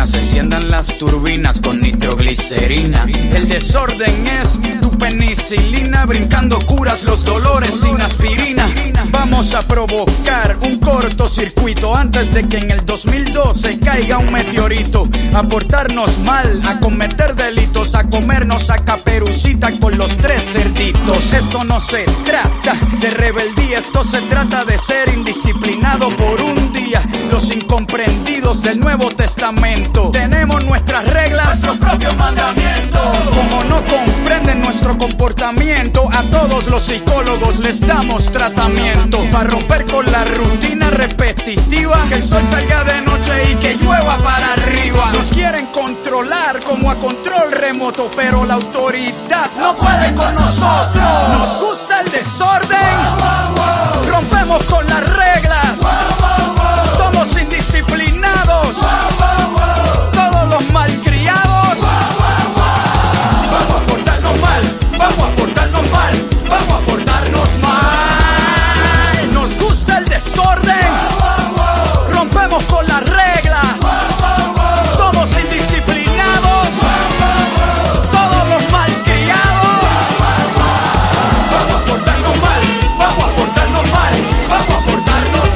gasolina, se enciendan las turbinas con nitroglicerina. El desorden es tu penicilina, brincando curas los dolores sin aspirina. Vamos a provocar un cortocircuito antes de que en el 2012 caiga un meteorito. A portarnos mal, a cometer delitos, a comernos a Caperucita con los 3 cerditos. Esto no se trata de rebeldía, esto se trata de ser indisciplinado por un día. Los incomprendidos del Nuevo Testamento tenemos nuestras reglas, nuestros propios mandamientos. Como no comprenden nuestro comportamiento, a todos los psicólogos les damos tratamiento. Para romper con la rutina repetitiva, que el sol salga de noche y que llueva para arriba. Nos quieren controlar como a control remoto, pero la autoridad no puede con nosotros. Nos gusta el desorden, rompemos con las reglas, somos indisciplinados, todos los malcriados. Vamos a portarnos mal, vamos a portarnos mal, vamos a portarnos mal. Nos gusta el desorden, rompemos con las reglas, somos indisciplinados, todos los malcriados. Vamos a portarnos mal, vamos a portarnos mal, vamos a portarnos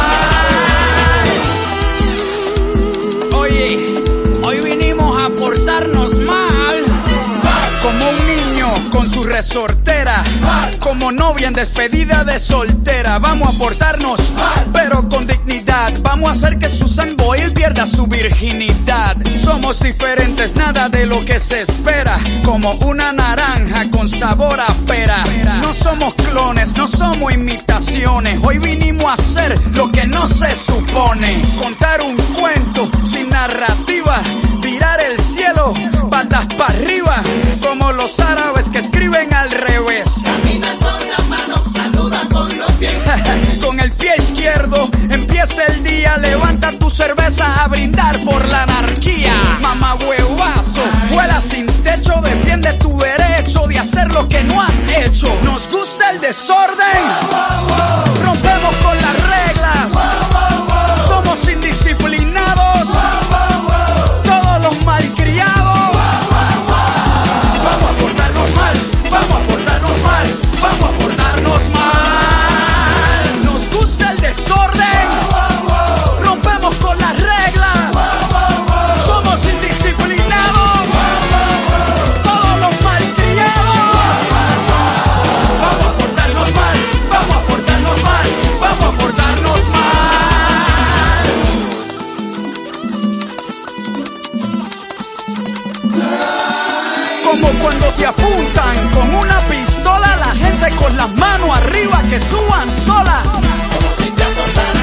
mal. Oye, hoy vinimos a portarnos mal, como un niño con su resortera, como novia en despedida de soltera. Vamos a portarnos pero con dignidad. Vamos a hacer que Susan Boyle pierda su virginidad. Somos diferentes, nada de lo que se espera, como una naranja con sabor a pera. No somos clones, no somos imitaciones. Hoy vinimos a hacer lo que no se supone. Contar un cuento sin narrativa, tirar el cielo patas para arriba, como los árabes que escriben al revés. Camina con la mano, saluda con los pies. Con el pie izquierdo empieza el día, levanta tu cerveza a brindar por la anarquía. Mamá huevazo, vuela sin techo, defiende tu derecho de hacer lo que no has hecho. Nos gusta el desorden, rompemos con las reglas, somos indisciplinados, todos los malcriados. Vamos a portarnos mal, vamos a portarnos mal, vamos a portarnos mal. Nos gusta el desorden, rompemos con las reglas, somos indisciplinados, todos los malcriados. Vamos a portarnos mal, vamos a portarnos mal, vamos a portarnos mal. Como cuando te apuntan con una pistola, la gente con las manos arriba que suban sola. Como si te apuntaran